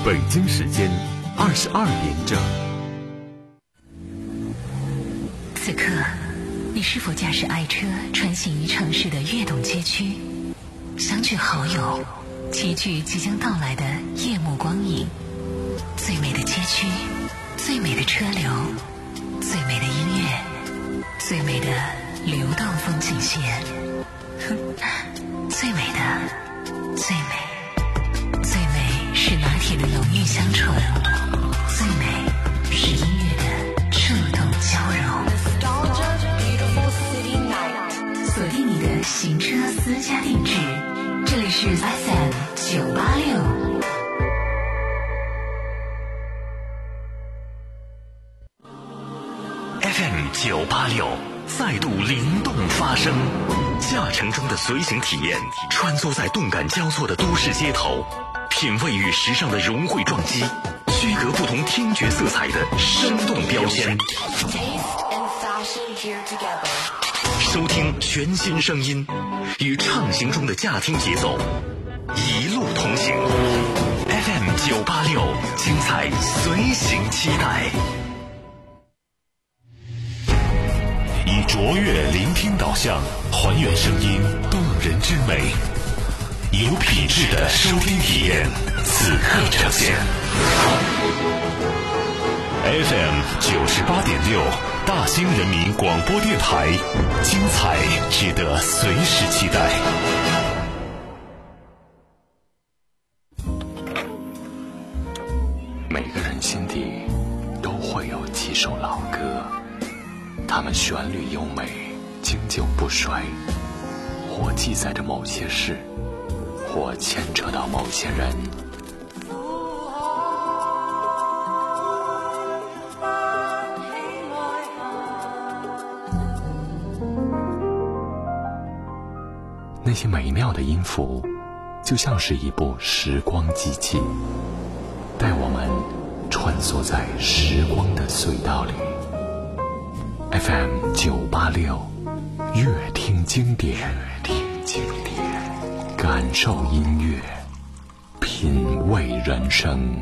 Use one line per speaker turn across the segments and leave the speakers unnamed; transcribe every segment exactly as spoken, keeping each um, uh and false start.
北京时间二十二点整。
此刻，你是否驾驶爱车穿行于城市的跃动街区，相聚好友，齐聚即将到来的夜幕光影？最美的街区，最美的车流，最美的音乐，最美的流动风景线，最美的，最美，最美是拿铁的浓郁香醇，最美是音乐的触动交融。锁定你的行车私家定制，这里是 F M 九八六。
F M 九八六再度灵动发声，驾乘中的随行体验，穿梭在动感交错的都市街头，品味与时尚的融汇撞击，区隔不同听觉色彩的生动标签。收听全新声音，与畅行中的驾听节奏一路同行。F M 九八六，精彩随行期待。以卓越聆听导向，还原声音动人之美，有品质的收听体验，此刻呈现。F M 九十八点六，大兴人民广播电台，精彩值得随时期待。每个人心底都会有几首老歌，它们旋律优美，经久不衰，或记载着某些事，或牵扯到某些人。那些美妙的音符，就像是一部时光机器，带我们穿梭在时光的隧道里。F M 九八六，乐听经典，乐听经典，感受音乐，品味人生。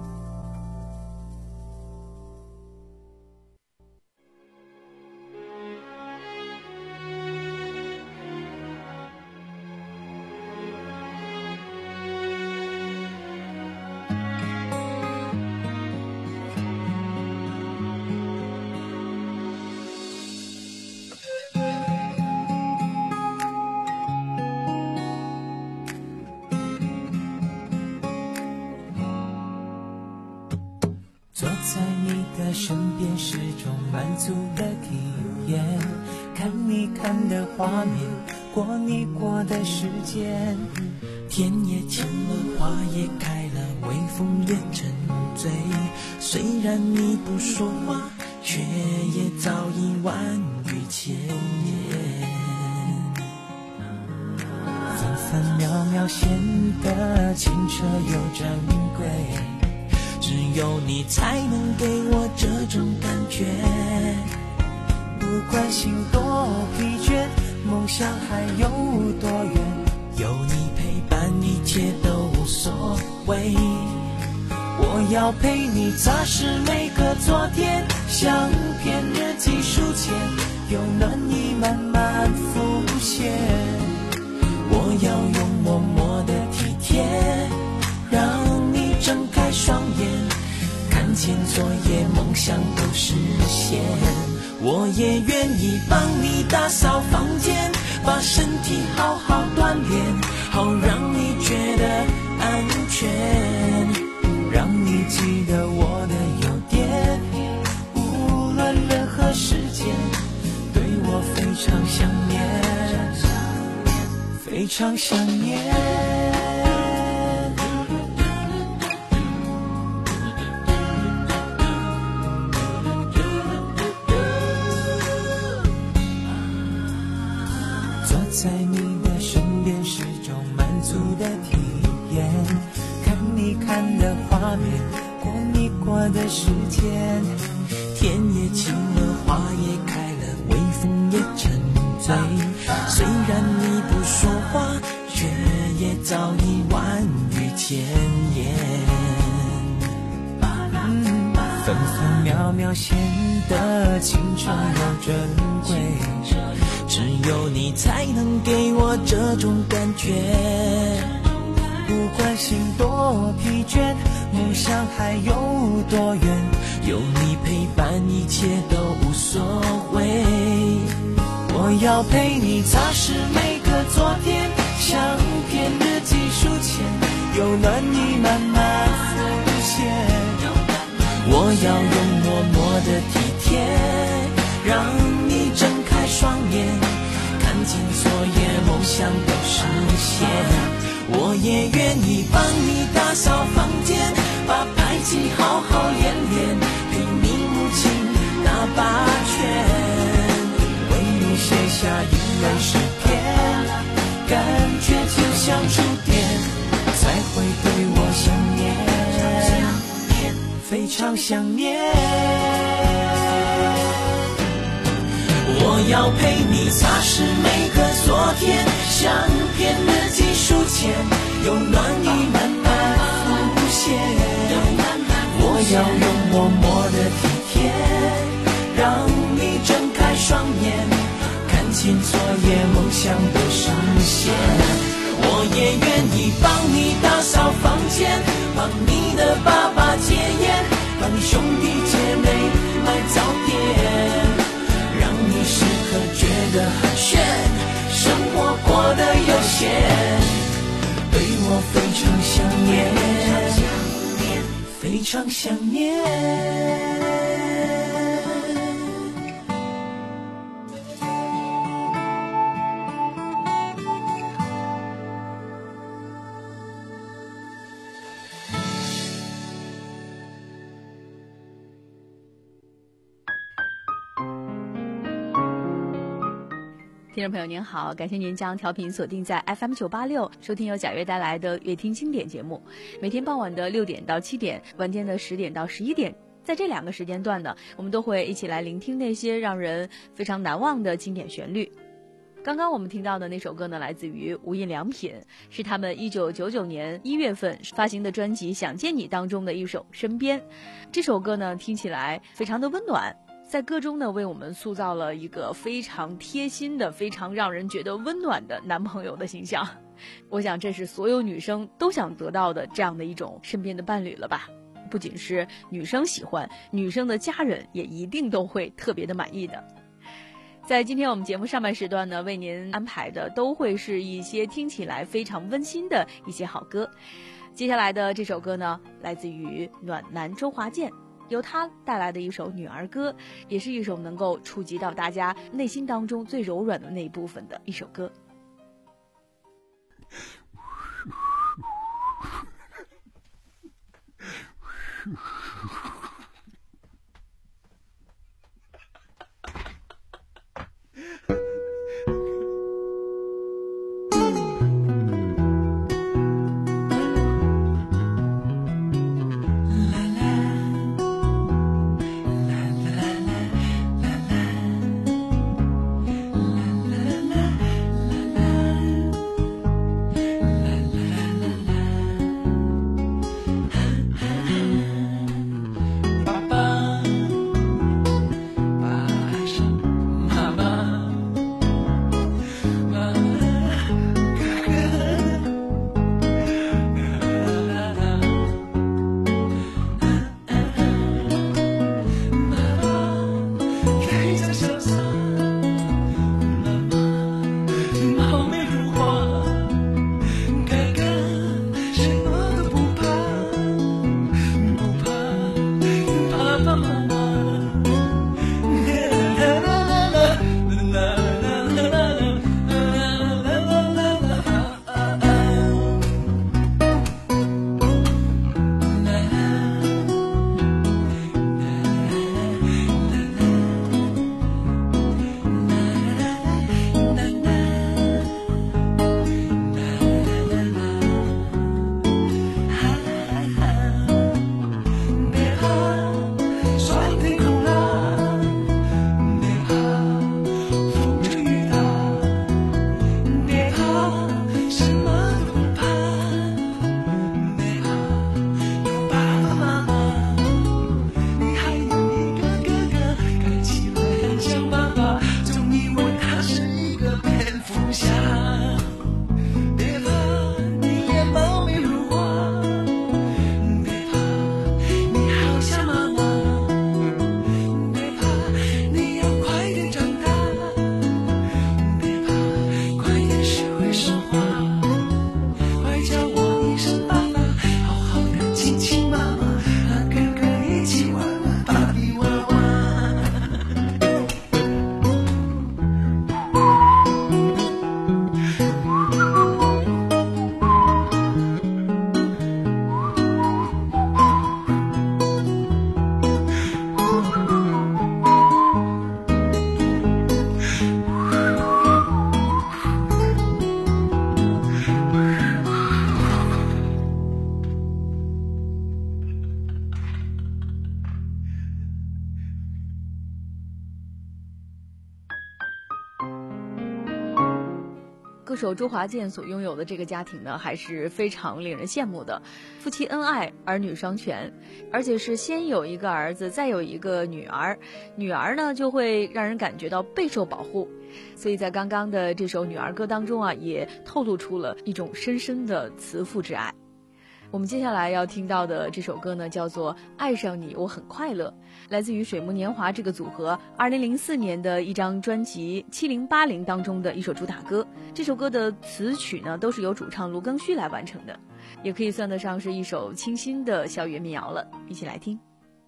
坐在你的身边是种满足的体验，看你看的画面，过你过的时间，天也晴了，花也开了，微风也沉醉，虽然你不说话，却也早已万语千言，分分秒秒显得清澈又珍贵，只有你才能给我这种感觉，不管心多疲倦，梦想还有多远，有你陪伴一切都无所谓，我要陪你擦拭每个昨天，像片日记书签，有暖意慢慢浮现，我要用默默的体贴，让你睁开双眼，看见昨夜梦想都实现，我也愿意帮你打扫房间，把身体好好锻炼，好让你觉得安全，让你记得我的优点，无论任何时间，对我非常想念，非常想念。在你的身边是种满足的体验，看你看的画面，过你过的时间，天也晴了，花也开了，微风也沉醉，虽然你不说话，却也早已万语千言， 分分秒秒显得清澈又珍贵，只有你才能给我这种感觉。不管心多疲倦，梦想还有多远，有你陪伴一切都无所谓。我要陪你擦拭每个昨天，像片日记书签，有暖意慢慢浮现。我要用默默的体贴，让你睁开双眼，看见昨夜梦想都实现。我也愿意帮你打扫房间，把排气好好练练，陪你母亲打八拳，为你写下英文诗篇，感觉就像触电，才会对我想念，非常想念。我要陪你擦拭每个昨天，像片日记书签，有暖意慢慢浮现。我要用默默的体贴，让你睁开双眼，看见昨夜梦想的实现。我也愿意帮你打扫房间，帮你的爸爸戒烟，帮你兄弟姐妹买早点，让你时刻觉得很炫，生活过得悠闲，对我非常想念，非常想念。
听众朋友您好，感谢您将调频锁定在 F M 九八六，收听由贾悦带来的乐听经典节目。每天傍晚的六点到七点，晚间的十点到十一点，在这两个时间段呢，我们都会一起来聆听那些让人非常难忘的经典旋律。刚刚我们听到的那首歌呢，来自于无印良品，是他们一九九九年一月份发行的专辑《想见你》当中的一首《身边》。这首歌呢，听起来非常的温暖，在歌中呢，为我们塑造了一个非常贴心的、非常让人觉得温暖的男朋友的形象。我想这是所有女生都想得到的这样的一种身边的伴侣了吧。不仅是女生喜欢，女生的家人也一定都会特别的满意的。在今天我们节目上半时段呢，为您安排的都会是一些听起来非常温馨的一些好歌。接下来的这首歌呢，来自于暖男周华健，由他带来的一首女儿歌，也是一首能够触及到大家内心当中最柔软的那一部分的一首歌。 手周华健所拥有的这个家庭呢，还是非常令人羡慕的。夫妻恩爱，儿女双全，而且是先有一个儿子，再有一个女儿，女儿呢就会让人感觉到备受保护。所以在刚刚的这首女儿歌当中啊，也透露出了一种深深的慈父之爱。我们接下来要听到的这首歌呢，叫做《爱上你我很快乐》，来自于水木年华这个组合二零零四年的一张专辑七零八零当中的一首主打歌。这首歌的词曲呢，都是由主唱卢庚戌来完成的，也可以算得上是一首清新的校园民谣了。一起来听。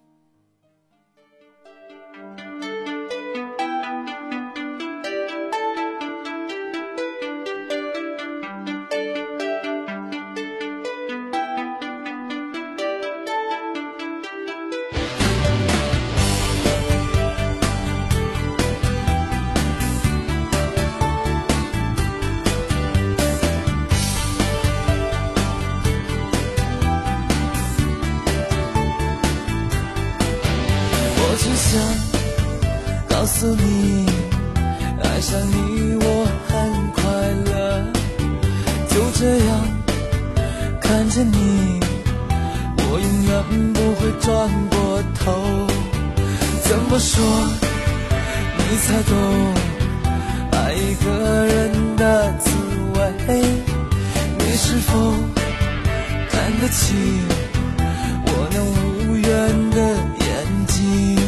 告诉你，爱上你我很快乐，就这样看着你，我永远不会转过头。怎么说你才懂爱一个人的滋味？你是否看得起我那无缘的眼睛？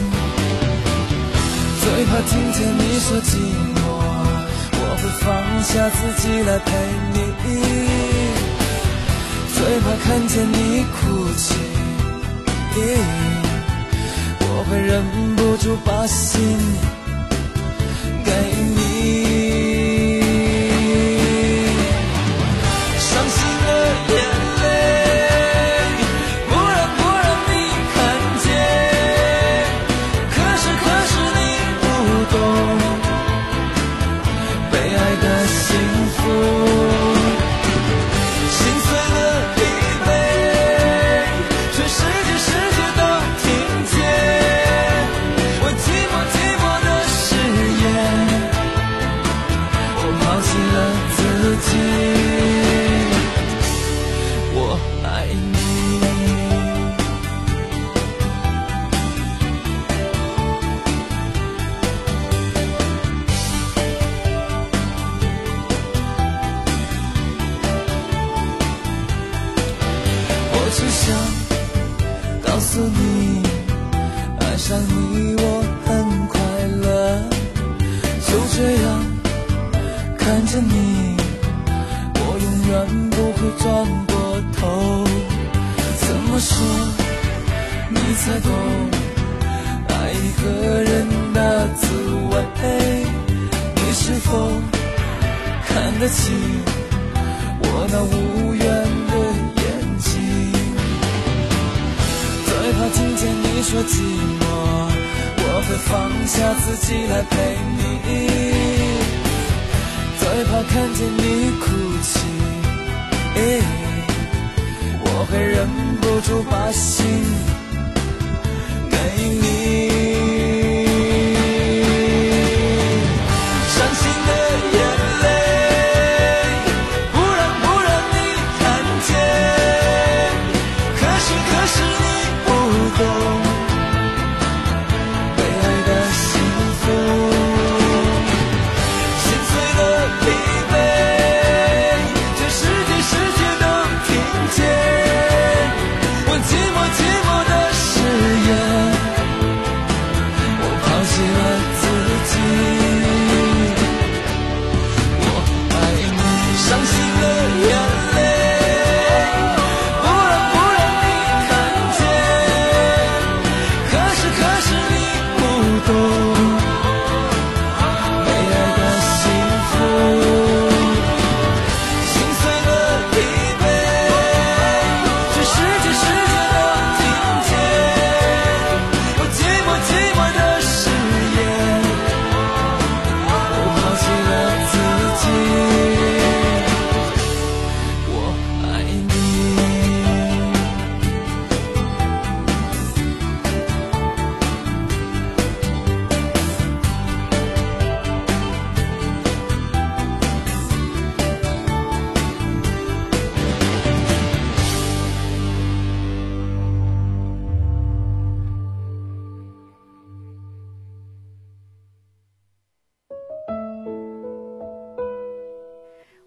最怕听见你说寂寞，我会放下自己来陪你。最怕看见你哭泣，我会忍不住把心给你。伤心的眼泪不让不让你看见，可是可是你不懂被爱的幸福，心碎的疲惫，全世界世界都听见，我寂寞寂寞的誓言，我抛弃了自己，我爱你。我只想告诉你，爱上你我很快乐，就这样看着你，我永远不会转过头。怎么说你才懂爱一个人的滋味？你是否看得起我那无缘的眼睛？最怕听见你说寂寞，我会放下自己来陪你。最怕看见你哭泣，我会忍不住把心给你。伤心的眼泪不让不让你看见，可是可是你不懂被爱的幸福，心碎的疲惫，全世界世界都听见，我寂寞寂寞的誓言，我抛弃了自己，我爱你。伤心的眼泪不让不让你看见，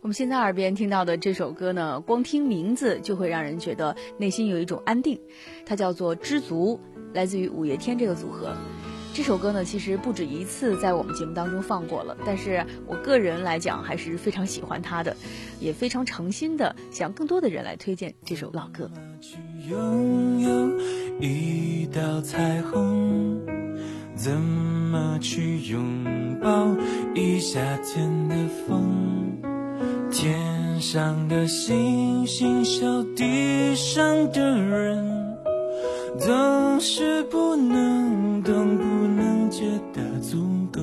我们现在耳边听到的这首歌呢，光听名字就会让人觉得内心有一种安定，它叫做《知足》，来自于五月天这个组合。这首歌呢，其实不止一次在我们节目当中放过了，但是我个人来讲还是非常喜欢它的，也非常诚心的想更多的人来推荐这首老歌。
去拥有一道彩虹，怎么去拥抱一夏天的风？天上的星星笑地上的人，总是不能懂，不能觉得足够。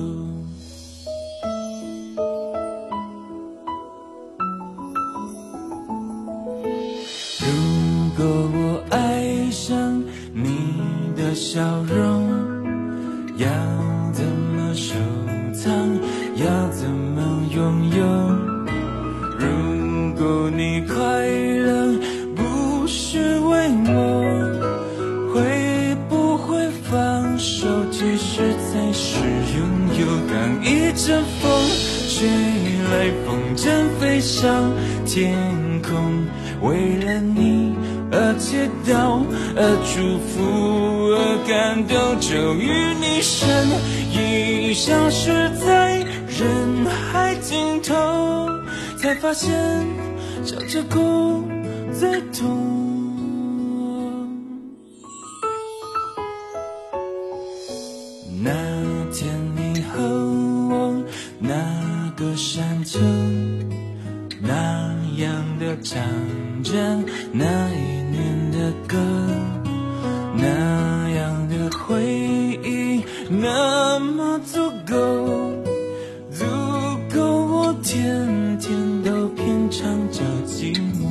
如果我爱上你的笑容，要怎么收藏，要怎么拥有？如果你快乐不是为我，会不会放手，其实才是拥有？当一阵风吹来，风筝飞上天空，为了你而祈祷，而祝福，而感动，终于你身影消失在人海尽头，才发现笑着哭最痛。那天你和我那个山丘，那样的唱着那一年的歌，那样的回忆那么足够，足够我天天都品尝着寂寞。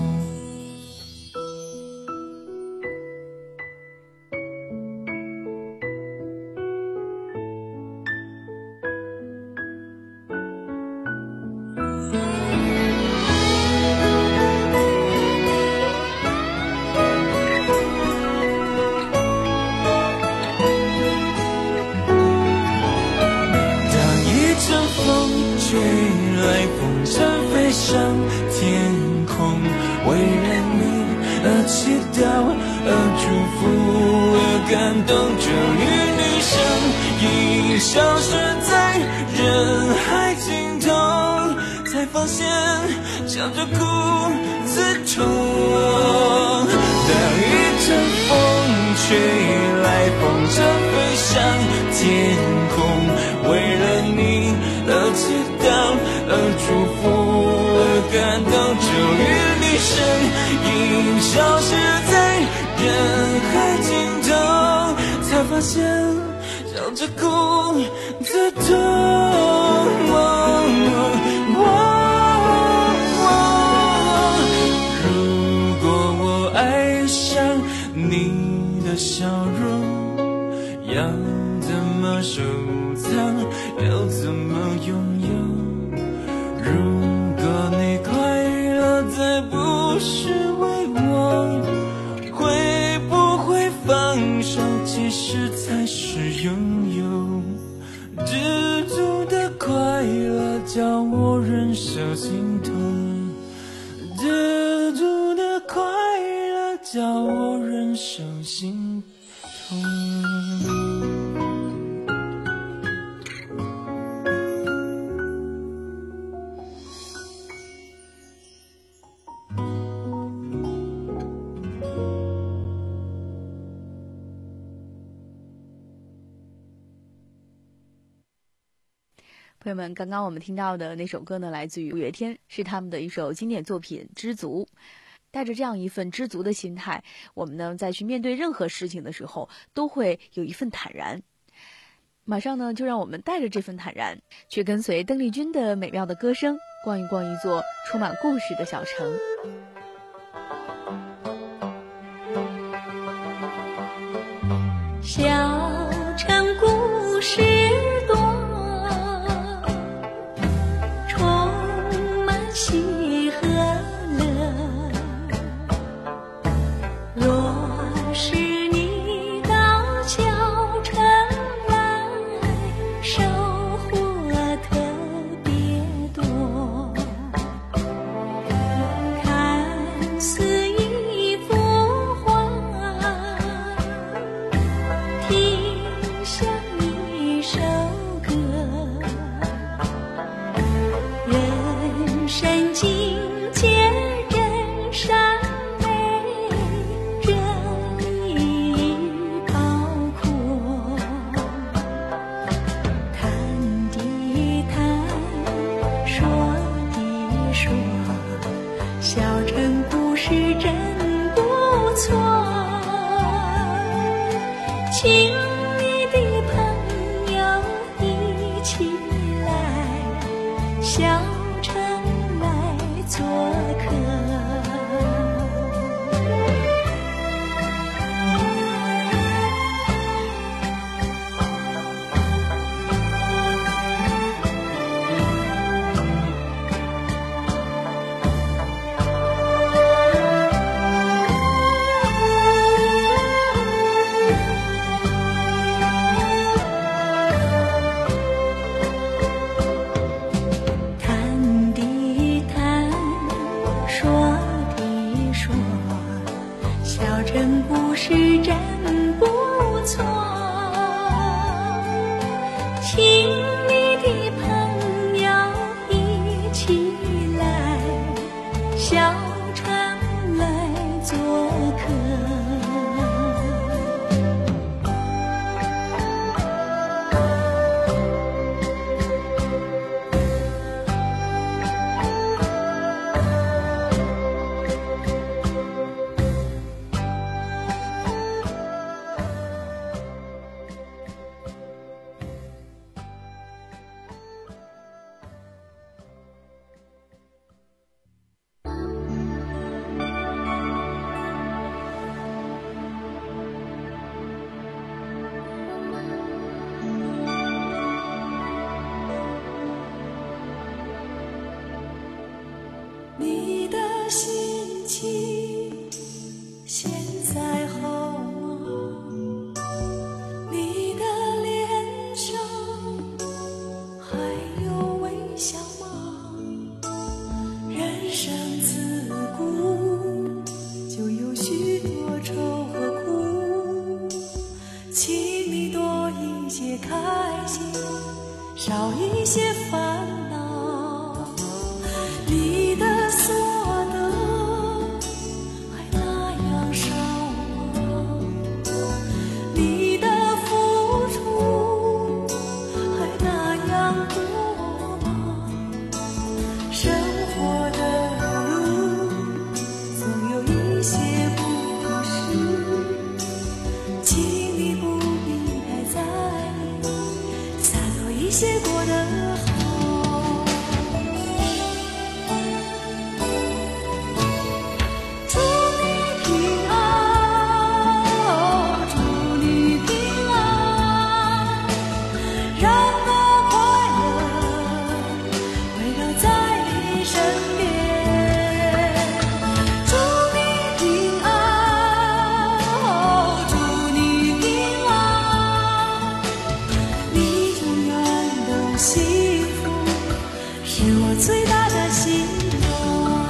吹来，风筝飞上天空，为了你而祈祷，而祝福，而感动，终于你身影消失在人海尽头，才发现笑着哭最痛。当一阵风吹来，风筝飞上天空，为了你而祈祷，而祝福，而感动，终于你身影消失在人海尽头，才发现笑着哭最痛。如果我爱上你的笑容，要怎么收藏，要怎么拥有？如果你快乐再不是为我，会不会放手，其实才是拥有？知足的快乐叫我忍受心痛，知足的快乐叫我忍受心痛。
朋友们，刚刚我们听到的那首歌呢，来自于五月天，是他们的一首经典作品《知足》。带着这样一份知足的心态，我们呢在去面对任何事情的时候，都会有一份坦然。马上呢，就让我们带着这份坦然，去跟随邓丽君的美妙的歌声，逛一逛一座充满故事的小城。
小城故事多，充满喜和乐。若是你到小城来，收获特别多。
亲密的朋友一起来，小城来做客。你的心情现在好吗？你的脸上还有微笑吗？人生自古就有许多愁和苦，请你多一些开心，少一些烦恼。你的所得还那样少吗？你的付出还那样多吗？生活的路总有一些不平事，请你不必太在意，洒脱一些过得好。最大的希望。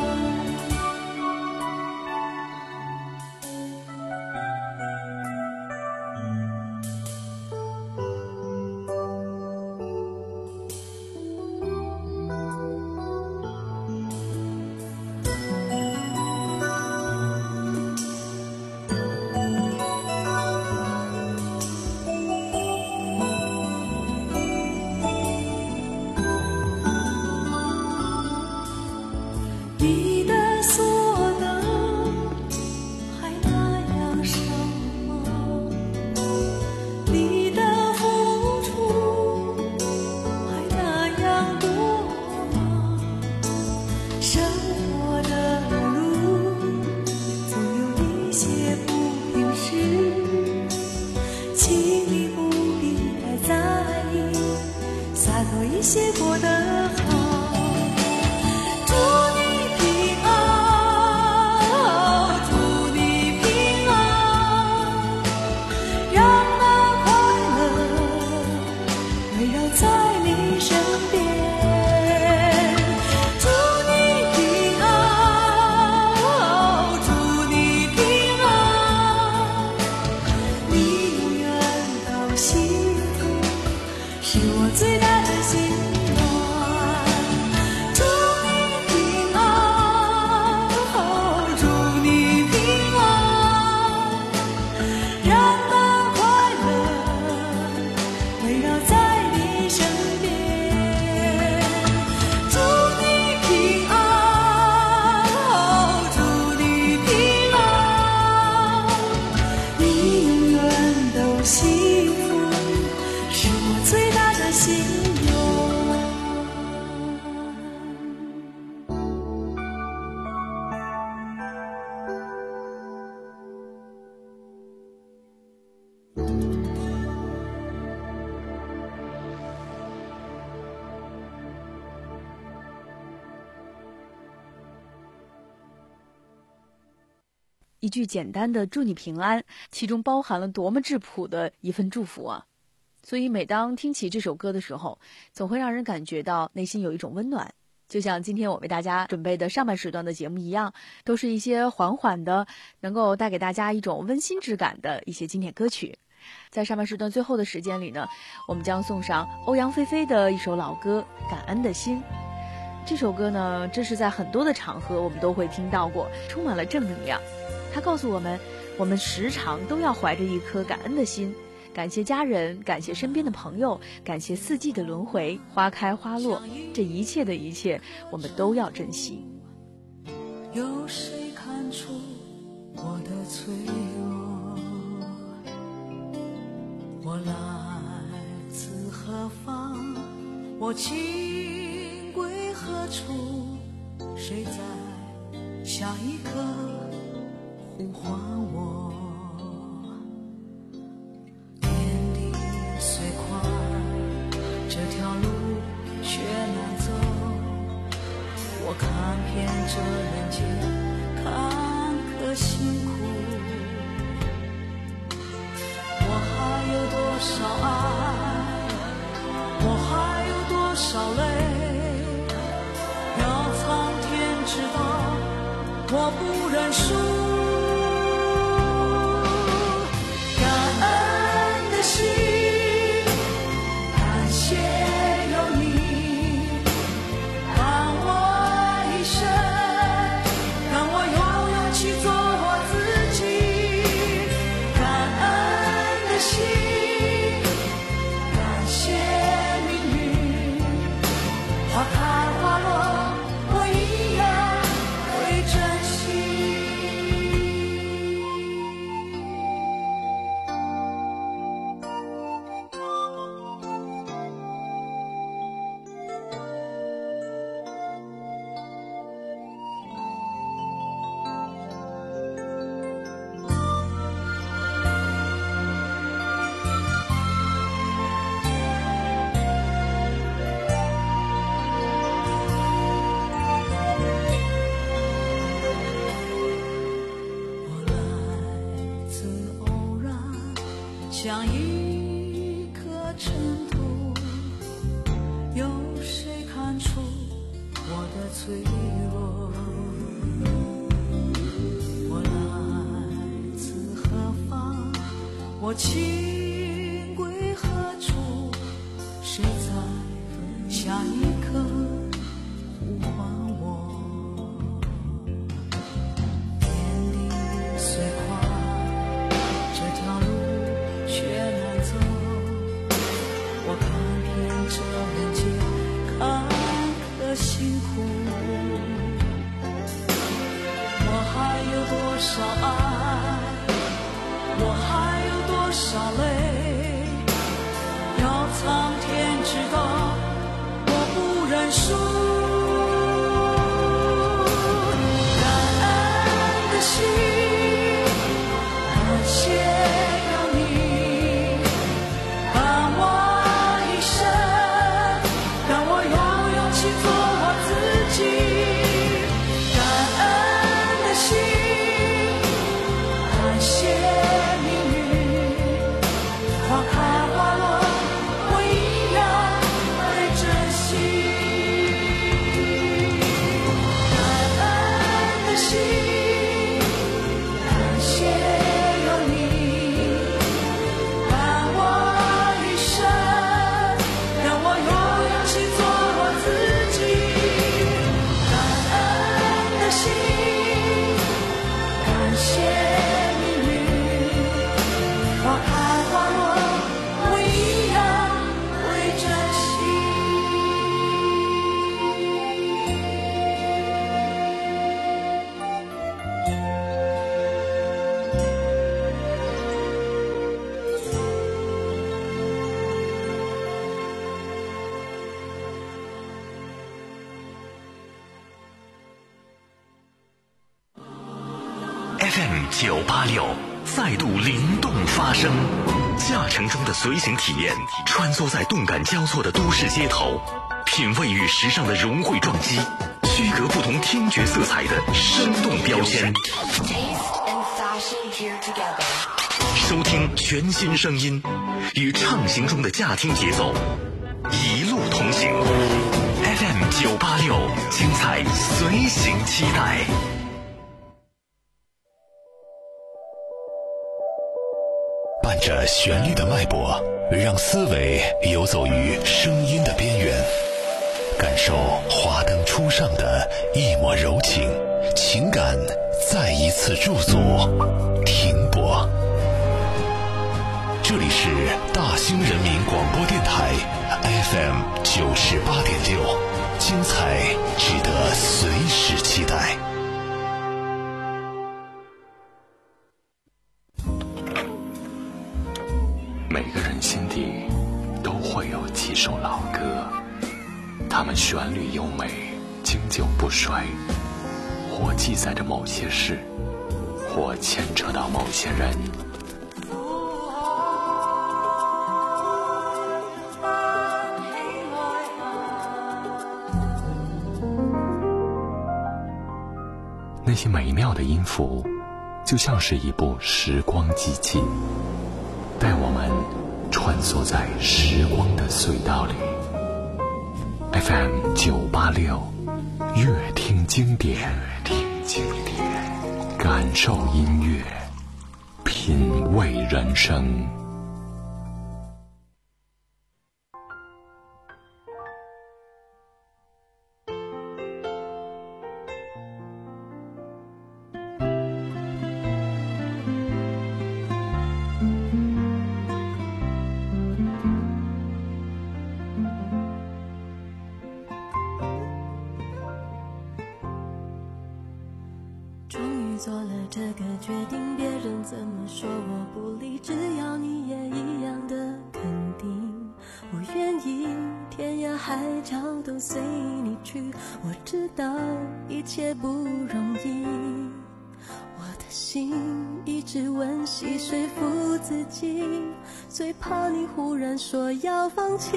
你的所得还那样少吗？你的付出还那样多吗？生活的路总有一些不平事，请你不必太在意，洒脱一些过得好。是我最大的希望。 种幸福，是我最大的心愿。
一句简单的祝你平安，其中包含了多么质朴的一份祝福啊！所以每当听起这首歌的时候，总会让人感觉到内心有一种温暖。就像今天我为大家准备的上半时段的节目一样，都是一些缓缓的，能够带给大家一种温馨质感的一些经典歌曲。在上半时段最后的时间里呢，我们将送上欧阳菲菲的一首老歌《感恩的心》。这首歌呢，这是在很多的场合我们都会听到过，充满了正能量。它告诉我们，我们时常都要怀着一颗感恩的心，感谢家人，感谢身边的朋友，感谢四季的轮回，花开花落，这一切的一切我们都要珍惜。
有谁看出我的脆弱？我来自何方？我情归何处？谁在下一刻呼唤我？天地虽宽，这条路却难走。我看遍这人间坎坷辛苦，我还有多少爱，我还有多少泪，要苍天知道，我不认输。像一颗尘土，有谁看出我的脆弱？我来自何方？我情归何处？谁在下一刻呼唤我？天地虽宽，这条路却难走，我看遍这人间坎坷辛苦，我还有多少爱，我还有多少泪，要苍天知道，我不认输。感恩的心，感谢花开花落，我一样会珍惜。
九八六再度灵动发声，驾乘中的随行体验，穿梭在动感交错的都市街头，品味与时尚的融汇撞击，区隔不同听觉色彩的生动标签。收听全新声音，与畅行中的驾听节奏，一路同行。F M 九八六，精彩随行期待。
伴着旋律的脉搏，让思维游走于声音的边缘，感受华灯初上的一抹柔情，情感再一次驻足停泊。这里是大兴人民广播电台 F M 九十八点六，精彩值得随时期待。每个人心底都会有几首老歌，它们旋律优美，经久不衰，或记载着某些事，或牵扯到某些人。那些美妙的音符，就像是一部时光机器，带我们穿梭在时光的隧道里。 F M 九八六，乐听经典，乐听经典，感受音乐，品味人生。
做了这个决定，别人怎么说我不理，只要你也一样的肯定，我愿意天涯海角都随你去。我知道一切不容易，我的心一直温习说服自己，最怕你忽然说要放弃。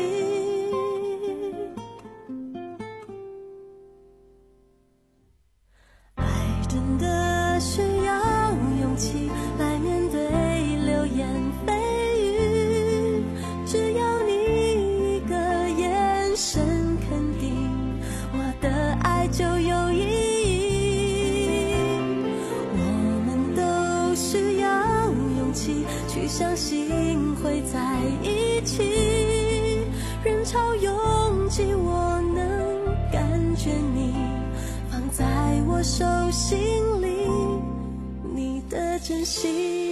爱真的需要勇气来面对流言蜚语，只要你一个眼神肯定，我的爱就有意义。我们都需要勇气去相信会在一起，人潮拥挤我能感觉你放在我手心里，你的真心。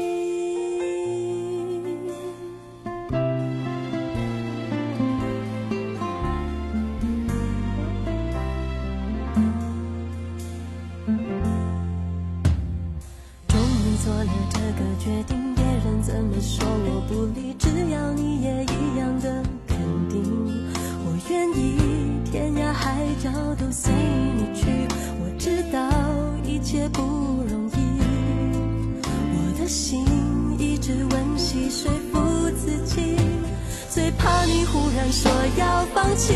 终于做了这个决定，别人怎么说我不理，只要你也一样的肯定，我愿意天涯海角都随你去。我知道一切不容易，我的心一直温习说服自己，最怕你忽然说要放弃。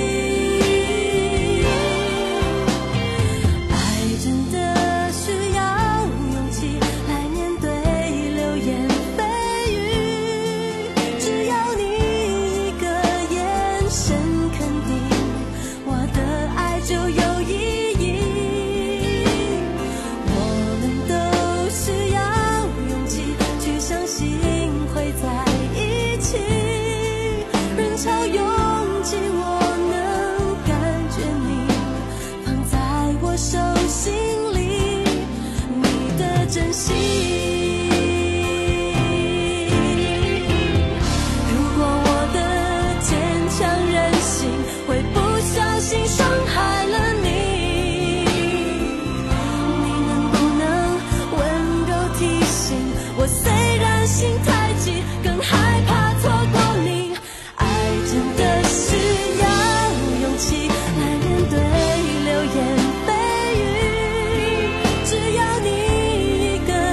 爱真的需要勇气来面对流言蜚语，只要你一个眼神肯定，我的爱就有意义。我们都需要勇气去相信会在一起，人潮拥挤我能感觉你放在我手心里，你的真心。如果我的坚强任性会不小心伤害了你，你能不能温柔提醒我，虽然心太急，更害怕错过你。爱真的需要勇气来面对流言蜚语，只要你一个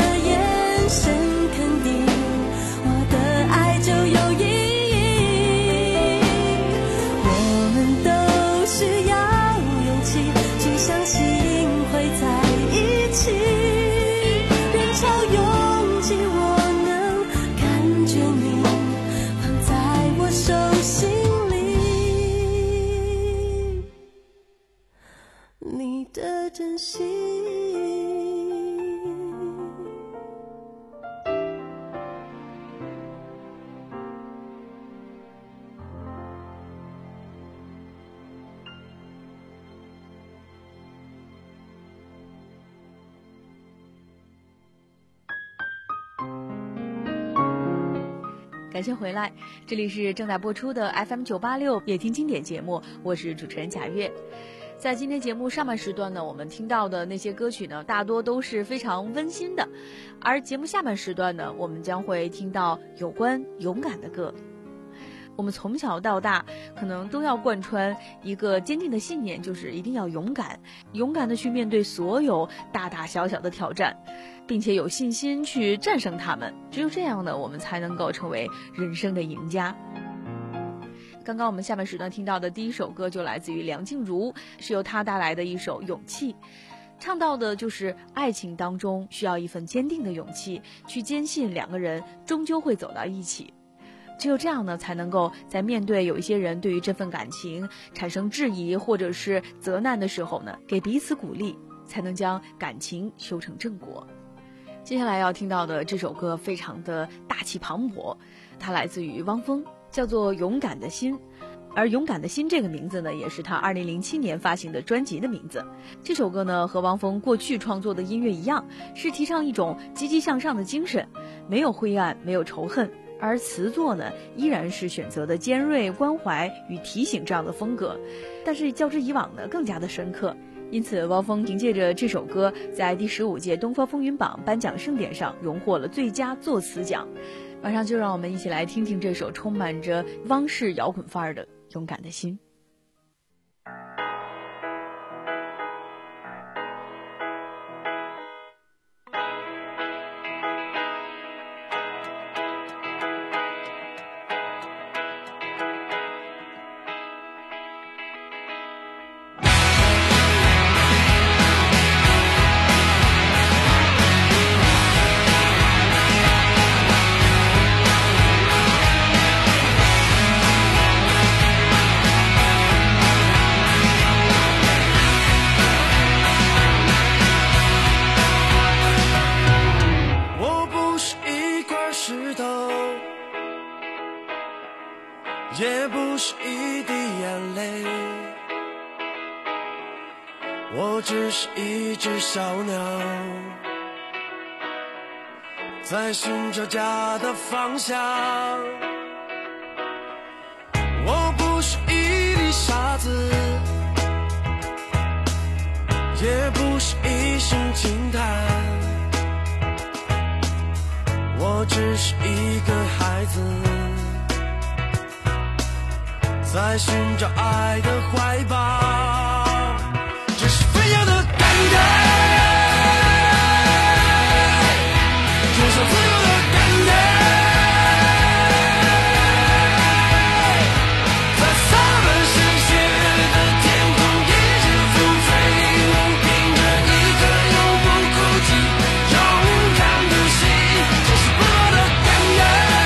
感谢回来，这里是正在播出的 F M 九八六夜听经典节目，我是主持人贾月。在今天节目上半时段呢，我们听到的那些歌曲呢，大多都是非常温馨的，而节目下半时段呢，我们将会听到有关勇敢的歌。我们从小到大可能都要贯穿一个坚定的信念，就是一定要勇敢，勇敢的去面对所有大大小小的挑战，并且有信心去战胜他们。只有这样呢，我们才能够成为人生的赢家。刚刚我们下半时段听到的第一首歌就来自于梁静茹，是由她带来的一首《勇气》，唱到的就是爱情当中需要一份坚定的勇气，去坚信两个人终究会走到一起。只有这样呢，才能够在面对有一些人对于这份感情产生质疑或者是责难的时候呢，给彼此鼓励，才能将感情修成正果。接下来要听到的这首歌非常的大气磅礴，它来自于汪峰，叫做《勇敢的心》。而《勇敢的心》这个名字呢，也是他二零零七年发行的专辑的名字。这首歌呢，和汪峰过去创作的音乐一样，是提倡一种积极向上的精神，没有灰暗，没有仇恨。而词作呢，依然是选择的尖锐、关怀与提醒这样的风格，但是较之以往呢，更加的深刻。因此，汪峰凭借着这首歌，在第十五届东方风云榜颁奖盛典上荣获了最佳作词奖。马上就让我们一起来听听这首充满着汪式摇滚范儿的《勇敢的心》。
也不是一滴眼泪，我只是一只小鸟，在寻找家的方向。我不是一粒沙子，也不是一声轻叹，我只是一个孩子，在寻找爱的怀抱，这是飞扬的感觉，追求自由的感觉，在洒满鲜血的天空，一直风飞舞，凭着一颗永不哭泣、勇敢的心，这是不老的感觉。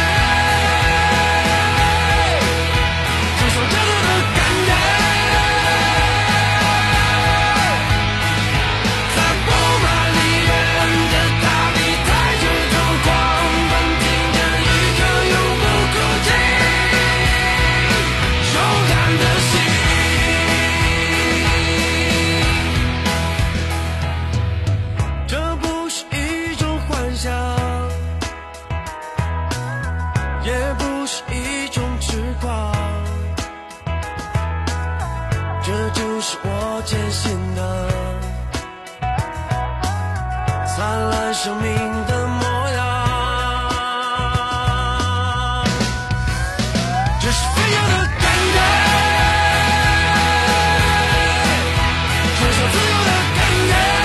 也不是一种痴狂，这就是我坚信的灿烂生命的模样，这是飞扬的感觉，追求自由的感觉，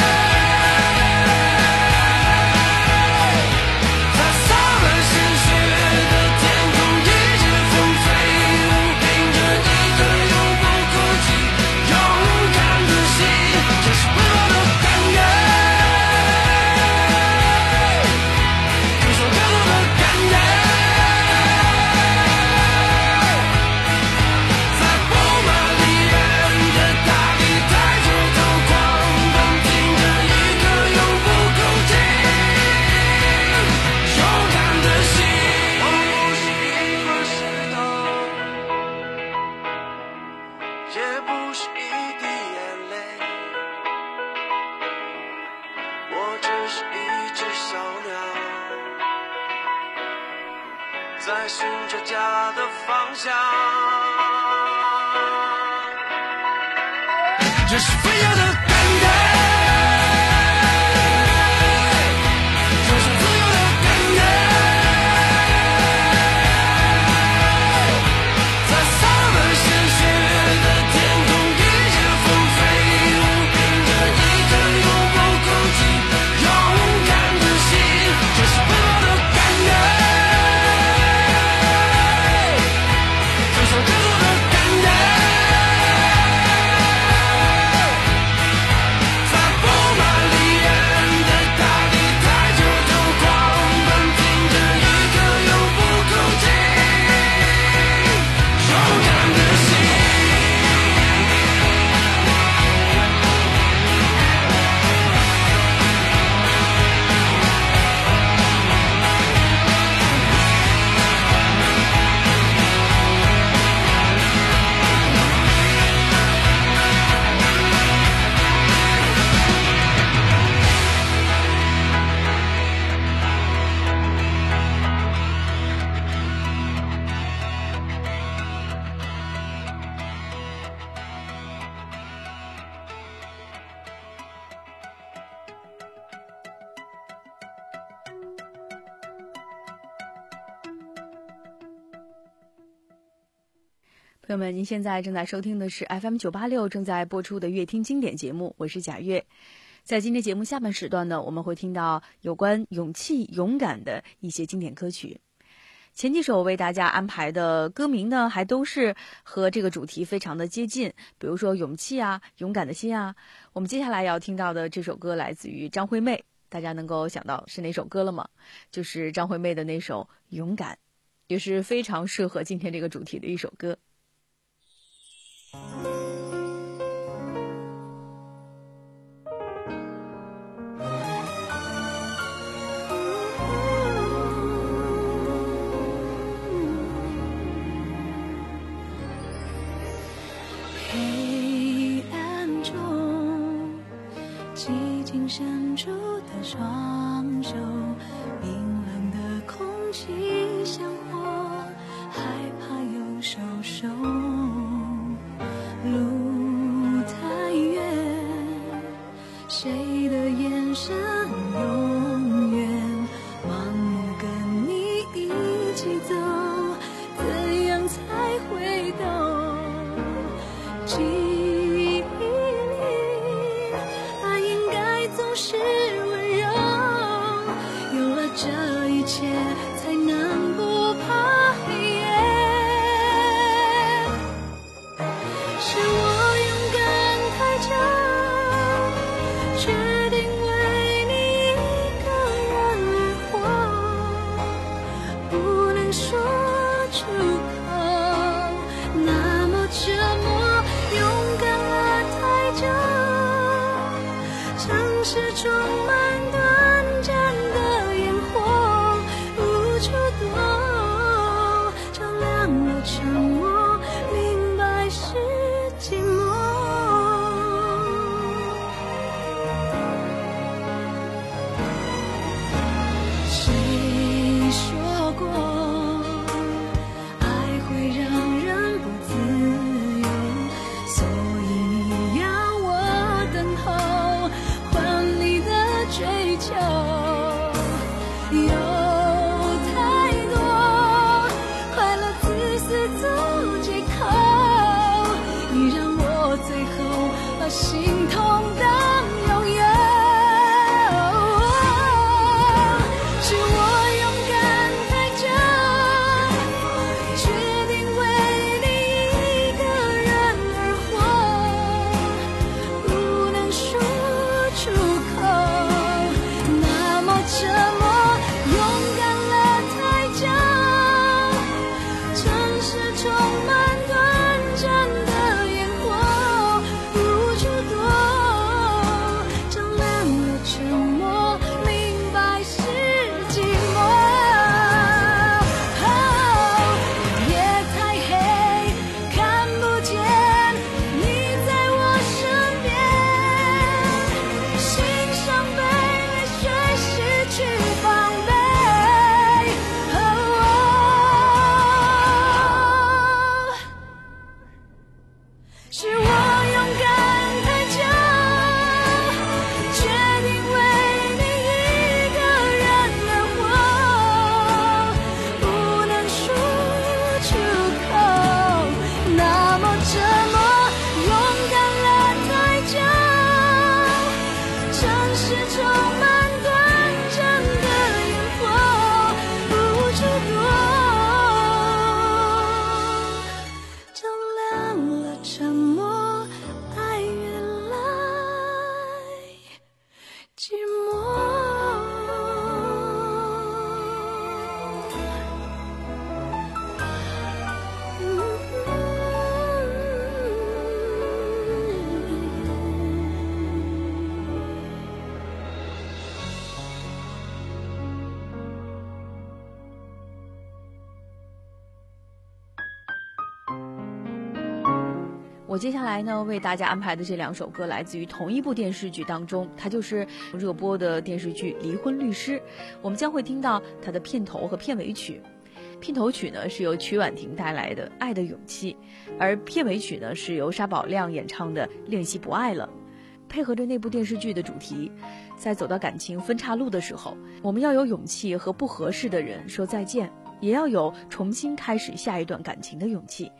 在寻找家的方向。这是飞扬的感慨，这是自由的感慨，在洒满鲜血的天空，一只风飞舞，凭着一颗永不哭泣勇敢的心。这是奔跑的感慨，就像更多的感慨，
朋友们，您现在正在收听的是 F M 九八六正在播出的乐听经典节目，我是贾月。在今天节目下半时段呢，我们会听到有关勇气、勇敢的一些经典歌曲。前几首为大家安排的歌名呢，还都是和这个主题非常的接近，比如说勇气啊、勇敢的心啊。我们接下来要听到的这首歌来自于张惠妹，大家能够想到是哪首歌了吗？就是张惠妹的那首《勇敢》，也是非常适合今天这个主题的一首歌。
黑暗中，寂静伸出的双手，冰冷的空气像火，害怕又受伤。路太远，谁的眼神永远盲目跟你一起走，怎样才会懂？记忆里，爱应该总是温柔，有了这
我接下来呢为大家安排的这两首歌来自于同一部电视剧当中，它就是热播的电视剧《离婚律师》。我们将会听到它的片头和片尾曲。片头曲呢是由曲婉婷带来的《爱的勇气》，而片尾曲呢是由沙宝亮演唱的《练习不爱了》。配合着那部电视剧的主题，在走到感情分岔路的时候，我们要有勇气和不合适的人说再见，也要有重新开始下一段感情的勇气。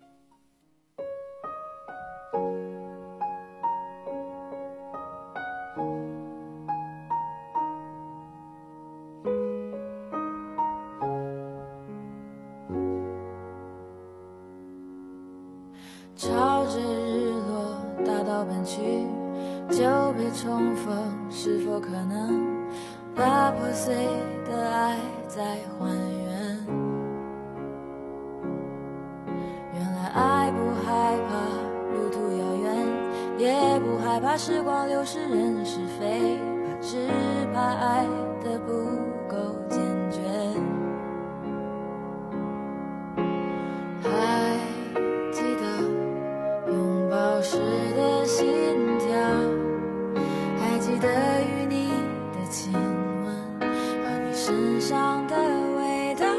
朝着日落大道奔去，久别重逢，是否可能把破碎的爱再还原？原来爱不害怕路途遥远，也不害怕时光流逝人是非，只怕爱的不够坚决。还记得拥抱时的心跳，还记得与你的亲吻和你身上的味道，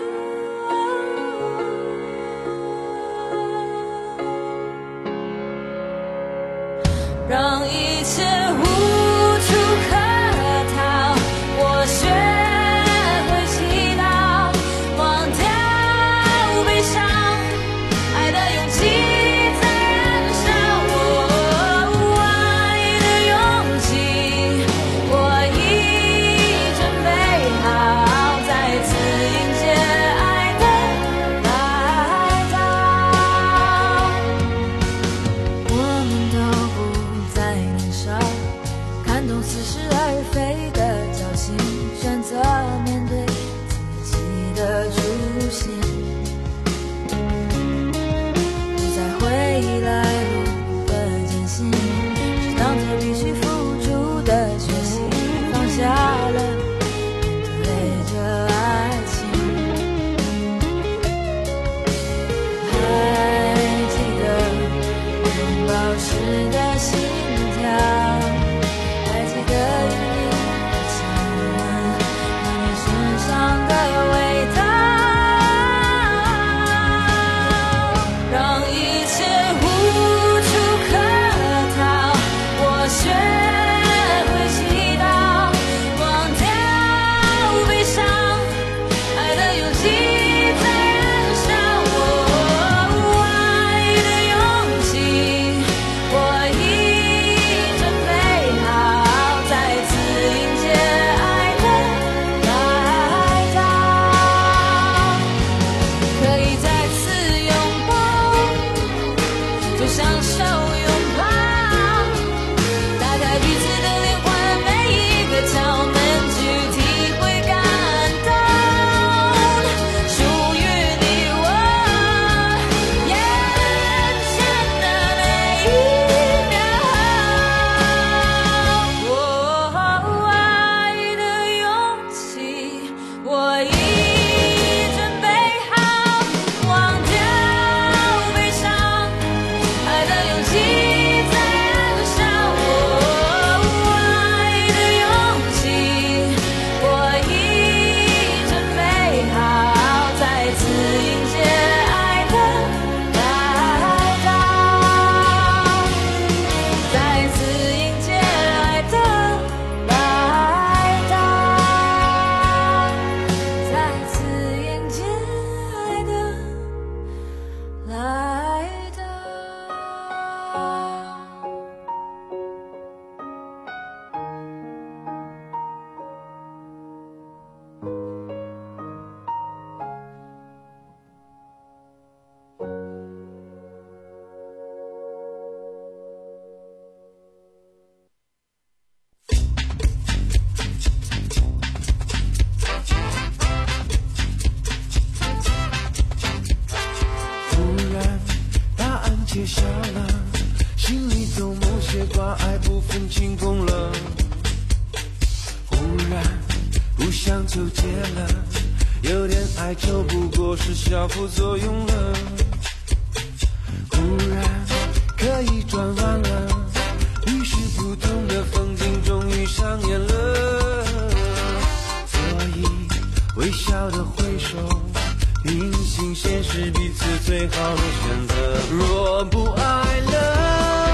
让一切无处可逃，我学会祈祷，忘掉悲伤，爱的勇气在燃烧，我爱的勇气我已准备好，再次迎接爱的来到。我们都不再年少，看懂似是而非的交情，选择面对自己的出现，不再回忆来路的艰辛，只当作必须付出的学习，放下了面对着爱情。还记得拥抱时的心跳，还记得与你的亲吻和你身上的味道，让一切无处可逃，我学会祈祷，忘掉悲伤，爱的勇气在燃烧，我爱的勇气我已准备好，再次迎接爱的来到，可以再次拥抱，就享受拥抱，打开彼此的灵魂，每一个窍门去体会感动，属于你我眼前的每一秒，我爱的勇气我已准备好，忘掉悲伤，爱的勇气在燃烧，我爱的勇气我已准备好，再次迎接爱的来到，再次迎接爱的来到，再次迎接爱的来到。
突然答案揭晓了，心里头某些挂碍不分轻重了，忽然不想纠结了，有点哀愁不过是小副作用了，忽然可以转弯了，于是不同的风景终于上演了。所以微笑的挥手，平行线是彼此最好的选择。若不爱了，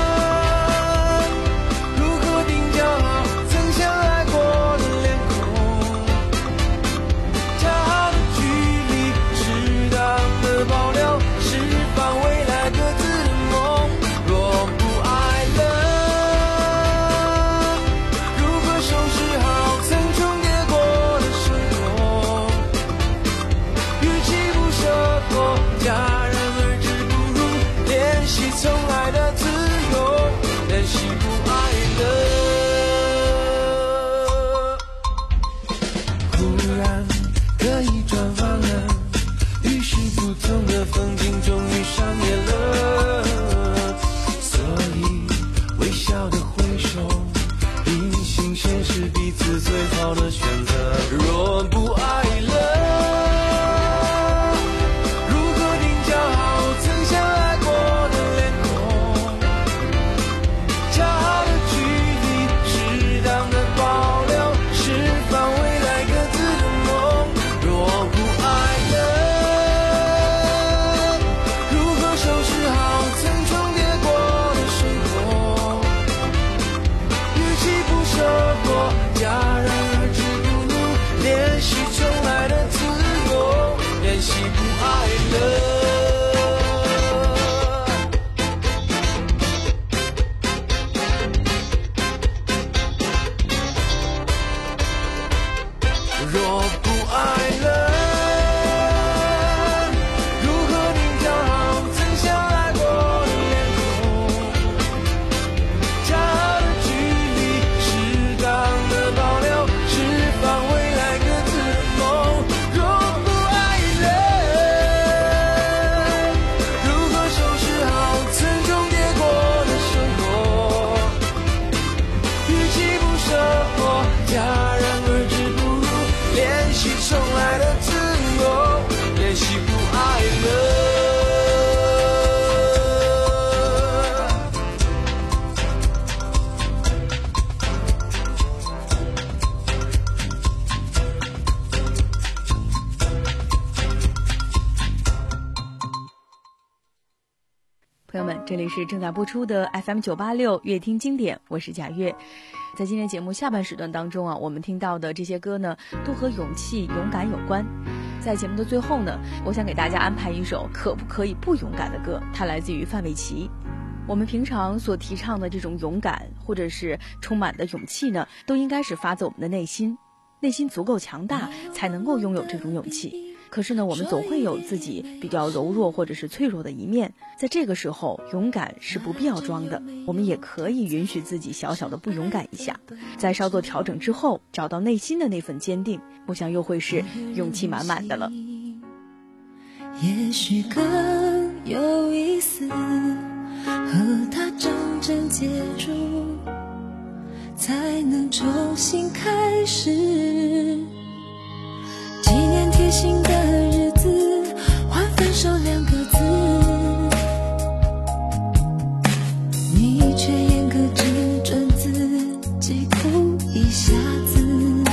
朋友们，这里是正在播出的 F M 九八六乐听经典，我是贾月。在今天节目下半时段当中啊，我们听到的这些歌呢，都和勇气、勇敢有关。在节目的最后呢，我想给大家安排一首可不可以不勇敢的歌，它来自于范玮琪。我们平常所提倡的这种勇敢，或者是充满的勇气呢，都应该是发自我们的内心，内心足够强大，才能够拥有这种勇气。可是呢，我们总会有自己比较柔弱或者是脆弱的一面，在这个时候，勇敢是不必要装的，我们也可以允许自己小小的不勇敢一下，在稍作调整之后，找到内心的那份坚定，我想又会是勇气满满的了。
也许更有意思，和他真正接触，才能重新开始。纪念贴心的日子，换分手两个字，你却严格只准自己哭一下子，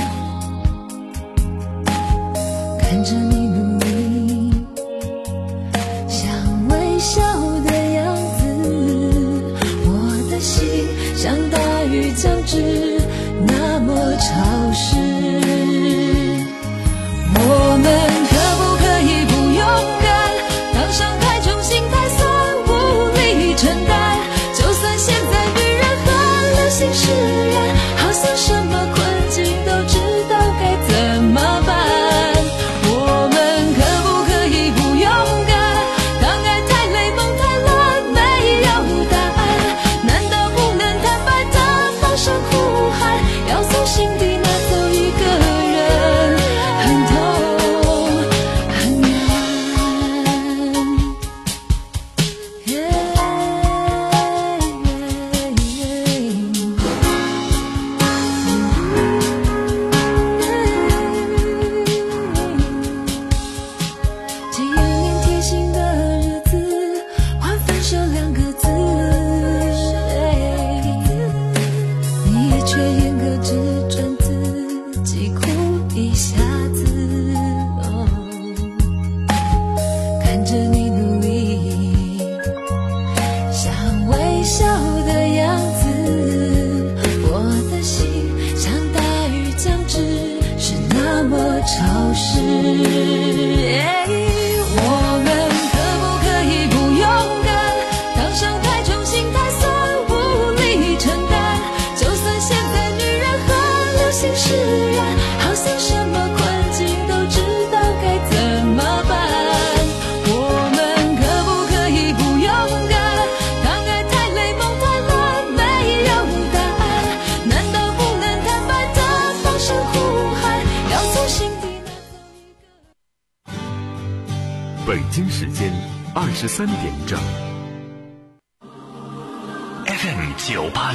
看着你努力想微笑的样子，我的心像大雨将至，那么潮湿。我们可不
北京时间二十三点整。
F M 九八